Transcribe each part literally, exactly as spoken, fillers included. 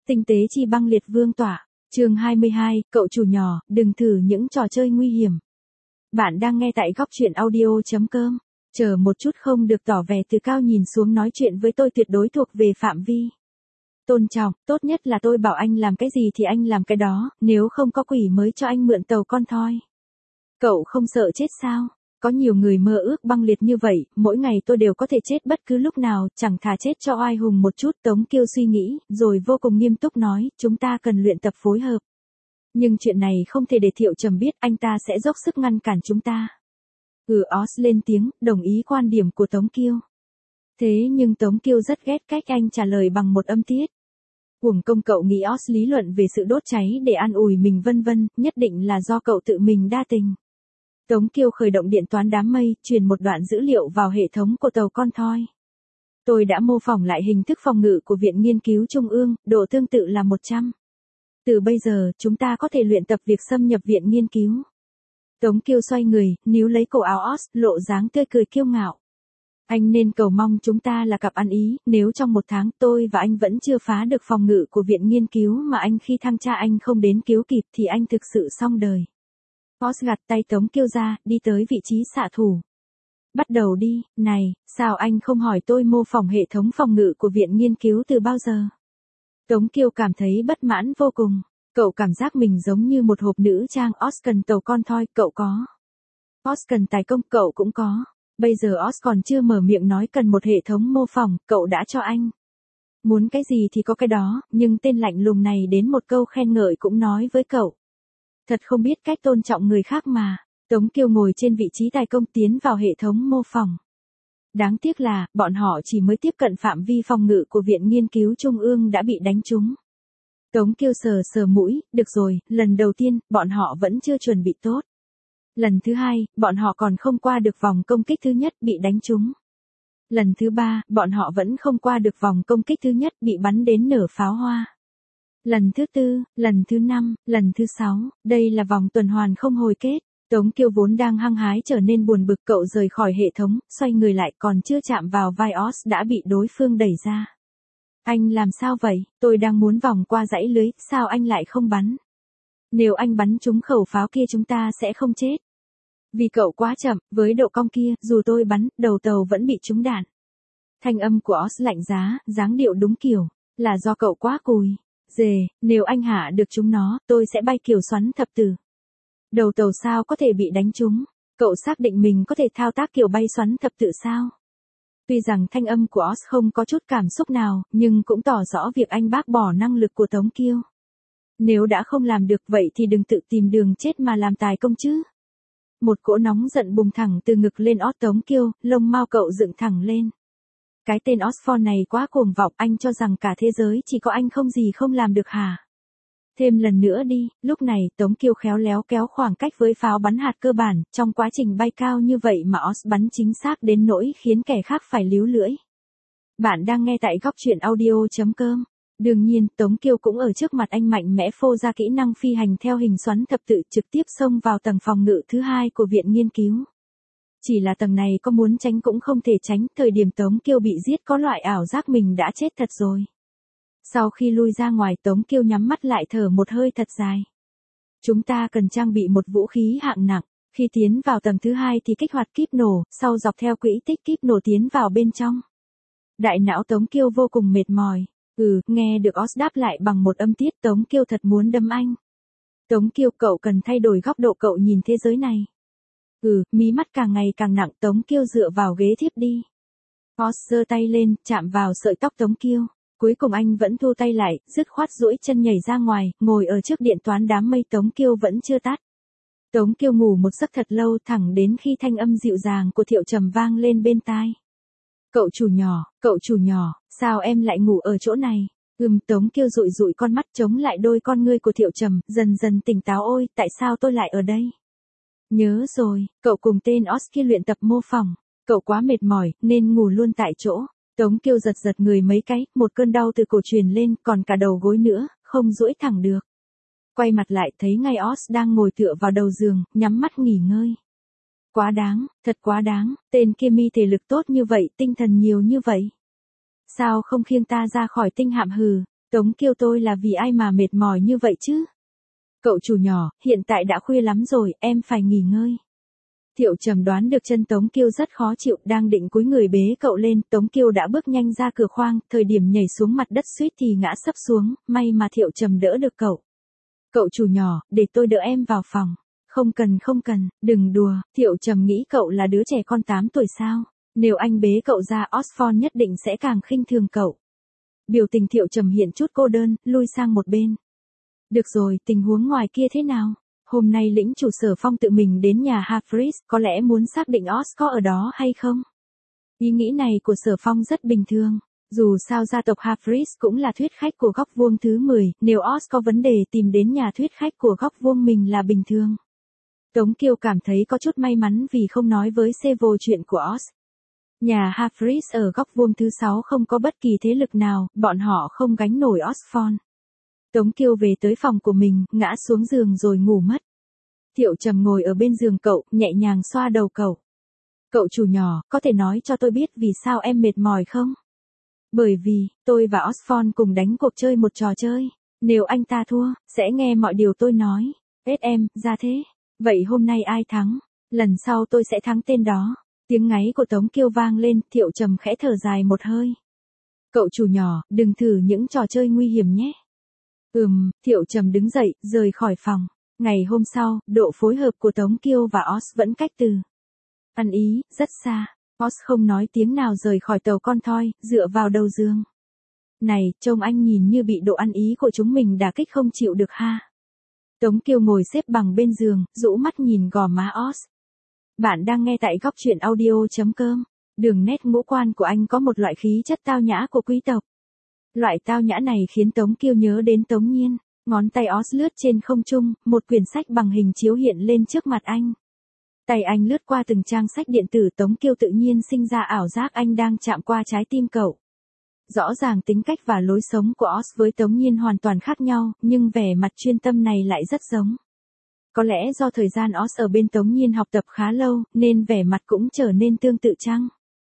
Tinh tế chi băng liệt vương tỏa. Chương hai mươi hai, cậu chủ nhỏ, đừng thử những trò chơi nguy hiểm. Bạn đang nghe tại góc truyện audio chấm com. Chờ một chút, không được tỏ vẻ từ cao nhìn xuống nói chuyện với tôi, tuyệt đối thuộc về phạm vi tôn trọng. Tốt nhất là tôi bảo anh làm cái gì thì anh làm cái đó, nếu không có quỷ mới cho anh mượn tàu con thoi. Cậu không sợ chết sao? Có nhiều người mơ ước băng liệt như vậy, mỗi ngày tôi đều có thể chết bất cứ lúc nào, chẳng thà chết cho oai hùng một chút. Tống Kiêu suy nghĩ, rồi vô cùng nghiêm túc nói, chúng ta cần luyện tập phối hợp. Nhưng chuyện này không thể để Thiệu Trầm biết, anh ta sẽ dốc sức ngăn cản chúng ta. Ừ, Oz lên tiếng, đồng ý quan điểm của Tống Kiêu. Thế nhưng Tống Kiêu rất ghét cách anh trả lời bằng một âm tiết. Uổng công cậu nghĩ Oz lý luận về sự đốt cháy để an ủi mình vân vân, nhất định là do cậu tự mình đa tình. Tống Kiêu khởi động điện toán đám mây, truyền một đoạn dữ liệu vào hệ thống của tàu con thoi. Tôi đã mô phỏng lại hình thức phòng ngự của Viện Nghiên cứu Trung ương, độ tương tự là một trăm. Từ bây giờ, chúng ta có thể luyện tập việc xâm nhập Viện Nghiên cứu. Tống Kiêu xoay người, níu lấy cổ áo Oz, lộ dáng tươi cười kiêu ngạo. Anh nên cầu mong chúng ta là cặp ăn ý, nếu trong một tháng tôi và anh vẫn chưa phá được phòng ngự của Viện Nghiên cứu mà anh khi thăng tra anh không đến cứu kịp thì anh thực sự xong đời. Oz gạt tay Tống Kiêu ra, đi tới vị trí xạ thủ. Bắt đầu đi, này, sao anh không hỏi tôi mô phỏng hệ thống phòng ngự của Viện Nghiên cứu từ bao giờ? Tống Kiêu cảm thấy bất mãn vô cùng. Cậu cảm giác mình giống như một hộp nữ trang. Oz cần tàu con thoi, cậu có. Oz cần tài công, cậu cũng có. Bây giờ Oz còn chưa mở miệng nói cần một hệ thống mô phỏng, cậu đã cho anh. Muốn cái gì thì có cái đó, nhưng tên lạnh lùng này đến một câu khen ngợi cũng nói với cậu. Thật không biết cách tôn trọng người khác mà. Tống Kiêu ngồi trên vị trí tài công tiến vào hệ thống mô phỏng. Đáng tiếc là, bọn họ chỉ mới tiếp cận phạm vi phòng ngự của Viện Nghiên cứu Trung ương đã bị đánh trúng. Tống Kiêu sờ sờ mũi, được rồi, lần đầu tiên, bọn họ vẫn chưa chuẩn bị tốt. Lần thứ hai, bọn họ còn không qua được vòng công kích thứ nhất, bị đánh trúng. Lần thứ ba, bọn họ vẫn không qua được vòng công kích thứ nhất, bị bắn đến nở pháo hoa. Lần thứ tư, lần thứ năm, lần thứ sáu, đây là vòng tuần hoàn không hồi kết. Tống Kiêu vốn đang hăng hái trở nên buồn bực, cậu rời khỏi hệ thống, xoay người lại còn chưa chạm vào vai Oz đã bị đối phương đẩy ra. Anh làm sao vậy? Tôi đang muốn vòng qua dãy lưới, sao anh lại không bắn? Nếu anh bắn trúng khẩu pháo kia chúng ta sẽ không chết. Vì cậu quá chậm, với độ cong kia, dù tôi bắn, đầu tàu vẫn bị trúng đạn. Thanh âm của Oz lạnh giá, dáng điệu đúng kiểu, là do cậu quá cùi. Dề, nếu anh hạ được chúng nó, tôi sẽ bay kiểu xoắn thập tử. Đầu tàu sao có thể bị đánh trúng? Cậu xác định mình có thể thao tác kiểu bay xoắn thập tự sao? Tuy rằng thanh âm của Oz không có chút cảm xúc nào, nhưng cũng tỏ rõ việc anh bác bỏ năng lực của Tống Kiêu. Nếu đã không làm được vậy thì đừng tự tìm đường chết mà làm tài công chứ. Một cỗ nóng giận bùng thẳng từ ngực lên Oz. Tống Kiêu, lông mao cậu dựng thẳng lên. Cái tên Oxford này quá cuồng vọng, anh cho rằng cả thế giới chỉ có anh không gì không làm được hả? Thêm lần nữa đi. Lúc này Tống Kiêu khéo léo kéo khoảng cách với pháo bắn hạt cơ bản, trong quá trình bay cao như vậy mà Oz bắn chính xác đến nỗi khiến kẻ khác phải líu lưỡi. Bạn đang nghe tại góc truyện audio chấm com. Đương nhiên, Tống Kiêu cũng ở trước mặt anh mạnh mẽ phô ra kỹ năng phi hành theo hình xoắn thập tự, trực tiếp xông vào tầng phòng ngự thứ hai của Viện Nghiên cứu. Chỉ là tầng này có muốn tránh cũng không thể tránh, thời điểm Tống Kiêu bị giết có loại ảo giác mình đã chết thật rồi. Sau khi lui ra ngoài, Tống Kiêu nhắm mắt lại thở một hơi thật dài. Chúng ta cần trang bị một vũ khí hạng nặng, khi tiến vào tầng thứ hai thì kích hoạt kíp nổ, sau dọc theo quỹ tích kíp nổ tiến vào bên trong. Đại não Tống Kiêu vô cùng mệt mỏi. Ừ, nghe được Oz đáp lại bằng một âm tiết, Tống Kiêu thật muốn đâm anh. Tống Kiêu, cậu cần thay đổi góc độ cậu nhìn thế giới này. Ừ, mí mắt càng ngày càng nặng, Tống Kiêu dựa vào ghế thiếp đi. Oz giơ tay lên, chạm vào sợi tóc Tống Kiêu. Cuối cùng anh vẫn thu tay lại, dứt khoát duỗi chân nhảy ra ngoài, ngồi ở trước điện toán đám mây. Tống Kiêu vẫn chưa tắt. Tống Kiêu ngủ một giấc thật lâu, thẳng đến khi thanh âm dịu dàng của Thiệu Trầm vang lên bên tai. Cậu chủ nhỏ, cậu chủ nhỏ, sao em lại ngủ ở chỗ này? Ừm, Tống Kiêu dụi dụi con mắt chống lại đôi con ngươi của Thiệu Trầm, dần dần tỉnh táo. Ôi, tại sao tôi lại ở đây? Nhớ rồi, cậu cùng tên Oz kia luyện tập mô phỏng. Cậu quá mệt mỏi, nên ngủ luôn tại chỗ. Tống Kiêu giật giật người mấy cái, một cơn đau từ cổ truyền lên, còn cả đầu gối nữa, không duỗi thẳng được. Quay mặt lại thấy ngay Oz đang ngồi tựa vào đầu giường, nhắm mắt nghỉ ngơi. Quá đáng, thật quá đáng, tên kia mi thể lực tốt như vậy, tinh thần nhiều như vậy. Sao không khiêng ta ra khỏi tinh hạm hừ? Tống Kiêu tôi là vì ai mà mệt mỏi như vậy chứ? Cậu chủ nhỏ, hiện tại đã khuya lắm rồi, em phải nghỉ ngơi. Thiệu Trầm đoán được chân Tống Kiêu rất khó chịu, đang định cúi người bế cậu lên, Tống Kiêu đã bước nhanh ra cửa khoang, thời điểm nhảy xuống mặt đất suýt thì ngã sấp xuống, may mà Thiệu Trầm đỡ được cậu. Cậu chủ nhỏ, để tôi đỡ em vào phòng. Không cần không cần, đừng đùa, Thiệu Trầm nghĩ cậu là đứa trẻ con tám tuổi sao, nếu anh bế cậu ra Oxford nhất định sẽ càng khinh thường cậu. Biểu tình Thiệu Trầm hiện chút cô đơn, lui sang một bên. Được rồi, tình huống ngoài kia thế nào? Hôm nay lĩnh chủ Sở Phong tự mình đến nhà Humphries, có lẽ muốn xác định Oz có ở đó hay không? Ý nghĩ này của Sở Phong rất bình thường. Dù sao gia tộc Humphries cũng là thuyết khách của góc vuông thứ mười, nếu Oz có vấn đề tìm đến nhà thuyết khách của góc vuông mình là bình thường. Tống Kiêu cảm thấy có chút may mắn vì không nói với Seville chuyện của Oz. Nhà Humphries ở góc vuông thứ sáu không có bất kỳ thế lực nào, bọn họ không gánh nổi Oxford. Tống Kiêu về tới phòng của mình, ngã xuống giường rồi ngủ mất. Thiệu Trầm ngồi ở bên giường cậu, nhẹ nhàng xoa đầu cậu. Cậu chủ nhỏ, có thể nói cho tôi biết vì sao em mệt mỏi không? Bởi vì, tôi và Oxford cùng đánh cuộc chơi một trò chơi. Nếu anh ta thua, sẽ nghe mọi điều tôi nói. Ết em, ra thế. Vậy hôm nay ai thắng? Lần sau tôi sẽ thắng tên đó. Tiếng ngáy của Tống Kiêu vang lên, Thiệu Trầm khẽ thở dài một hơi. Cậu chủ nhỏ, đừng thử những trò chơi nguy hiểm nhé. Ừm, Thiệu Trầm đứng dậy, rời khỏi phòng. Ngày hôm sau, độ phối hợp của Tống Kiêu và Oz vẫn cách từ ăn ý, rất xa. Oz không nói tiếng nào rời khỏi tàu con thoi, dựa vào đầu giường. Này, trông anh nhìn như bị độ ăn ý của chúng mình đả kích không chịu được ha. Tống Kiêu ngồi xếp bằng bên giường, rũ mắt nhìn gò má Oz. Bạn đang nghe tại góc truyện audio chấm com. Đường nét ngũ quan của anh có một loại khí chất tao nhã của quý tộc. Loại tao nhã này khiến Tống Kiêu nhớ đến Tống Nhiên. Ngón tay Oz lướt trên không trung, một quyển sách bằng hình chiếu hiện lên trước mặt anh. Tay anh lướt qua từng trang sách điện tử, Tống Kiêu tự nhiên sinh ra ảo giác anh đang chạm qua trái tim cậu. Rõ ràng tính cách và lối sống của Oz với Tống Nhiên hoàn toàn khác nhau, nhưng vẻ mặt chuyên tâm này lại rất giống. Có lẽ do thời gian Oz ở bên Tống Nhiên học tập khá lâu, nên vẻ mặt cũng trở nên tương tự chăng?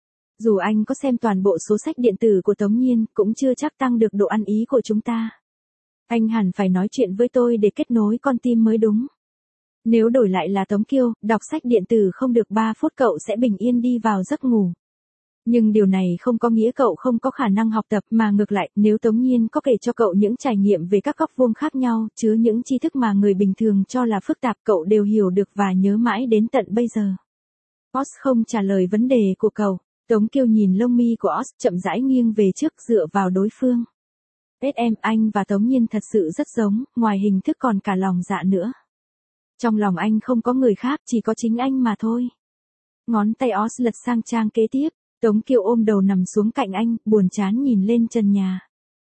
Dù anh có xem toàn bộ số sách điện tử của Tống Nhiên, cũng chưa chắc tăng được độ ăn ý của chúng ta. Anh hẳn phải nói chuyện với tôi để kết nối con tim mới đúng. Nếu đổi lại là Tống Kiêu, đọc sách điện tử không được ba phút cậu sẽ bình yên đi vào giấc ngủ. Nhưng điều này không có nghĩa cậu không có khả năng học tập, mà ngược lại, nếu Tống Nhiên có kể cho cậu những trải nghiệm về các góc vuông khác nhau, chứa những tri thức mà người bình thường cho là phức tạp, cậu đều hiểu được và nhớ mãi đến tận bây giờ. Oz không trả lời vấn đề của cậu. Tống Kiêu nhìn lông mi của Oz, chậm rãi nghiêng về trước dựa vào đối phương. Ết em, anh và Tống Nhiên thật sự rất giống, ngoài hình thức còn cả lòng dạ nữa. Trong lòng anh không có người khác, chỉ có chính anh mà thôi. Ngón tay Oz lật sang trang kế tiếp, Tống Kiêu ôm đầu nằm xuống cạnh anh, buồn chán nhìn lên trần nhà.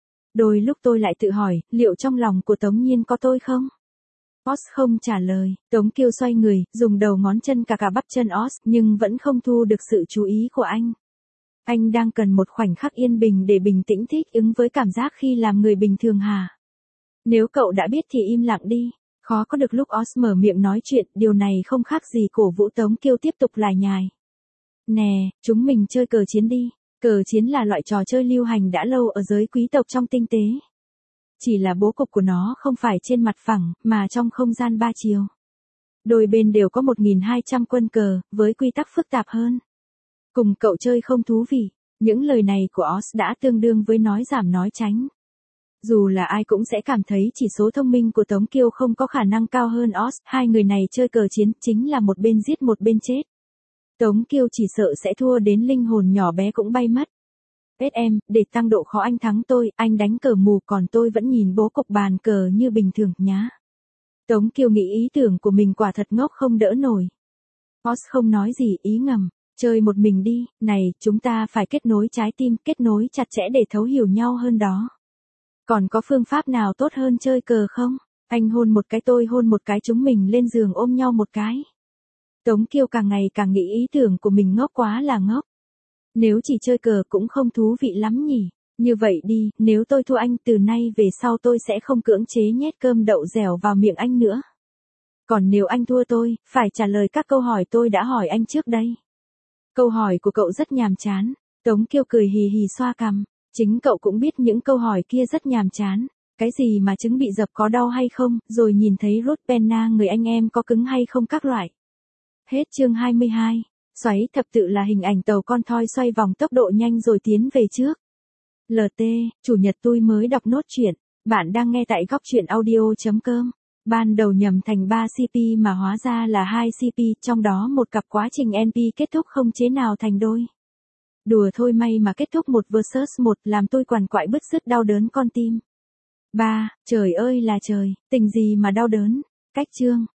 Đôi lúc tôi lại tự hỏi, liệu trong lòng của Tống Nhiên có tôi không? Oz không trả lời, Tống Kiêu xoay người, dùng đầu ngón chân cả cả bắp chân Oz, nhưng vẫn không thu được sự chú ý của anh. Anh đang cần một khoảnh khắc yên bình để bình tĩnh thích ứng với cảm giác khi làm người bình thường hả? Nếu cậu đã biết thì im lặng đi. Khó có được lúc Oz mở miệng nói chuyện, điều này không khác gì cổ vũ Tống Kiêu tiếp tục lải nhải. Nè, chúng mình chơi cờ chiến đi. Cờ chiến là loại trò chơi lưu hành đã lâu ở giới quý tộc trong tinh tế. Chỉ là bố cục của nó không phải trên mặt phẳng, mà trong không gian ba chiều. Đôi bên đều có một nghìn hai trăm quân cờ, với quy tắc phức tạp hơn. Cùng cậu chơi không thú vị. Những lời này của Oz đã tương đương với nói giảm nói tránh. Dù là ai cũng sẽ cảm thấy chỉ số thông minh của Tống Kiêu không có khả năng cao hơn Oz, hai người này chơi cờ chiến chính là một bên giết một bên chết. Tống Kiêu chỉ sợ sẽ thua đến linh hồn nhỏ bé cũng bay mất. Ết em, để tăng độ khó anh thắng tôi, anh đánh cờ mù còn tôi vẫn nhìn bố cục bàn cờ như bình thường nhá. Tống Kiêu nghĩ ý tưởng của mình quả thật ngốc không đỡ nổi. Oz không nói gì, ý ngầm. Chơi một mình đi, này, chúng ta phải kết nối trái tim, kết nối chặt chẽ để thấu hiểu nhau hơn đó. Còn có phương pháp nào tốt hơn chơi cờ không? Anh hôn một cái tôi hôn một cái chúng mình lên giường ôm nhau một cái. Tống Kiêu càng ngày càng nghĩ ý tưởng của mình ngốc quá là ngốc. Nếu chỉ chơi cờ cũng không thú vị lắm nhỉ. Như vậy đi, nếu tôi thua anh từ nay về sau tôi sẽ không cưỡng chế nhét cơm đậu dẻo vào miệng anh nữa. Còn nếu anh thua tôi, phải trả lời các câu hỏi tôi đã hỏi anh trước đây. Câu hỏi của cậu rất nhàm chán. Tống Kiêu cười hì hì xoa cằm. Chính cậu cũng biết những câu hỏi kia rất nhàm chán. Cái gì mà trứng bị dập có đau hay không, rồi nhìn thấy Ruth Penna người anh em có cứng hay không các loại. Hết chương hai mươi hai. Xoáy thập tự là hình ảnh tàu con thoi xoay vòng tốc độ nhanh rồi tiến về trước. lờ tê, chủ nhật tôi mới đọc nốt chuyện. Bạn đang nghe tại góc truyện audio.com. Ban đầu nhầm thành ba xê pê mà hóa ra là hai xê pê, trong đó một cặp quá trình en pê kết thúc không chế nào thành đôi. Đùa thôi may mà kết thúc một versus một làm tôi quằn quại bứt rứt đau đớn con tim. ba. Trời ơi là trời, tình gì mà đau đớn. Cách chương.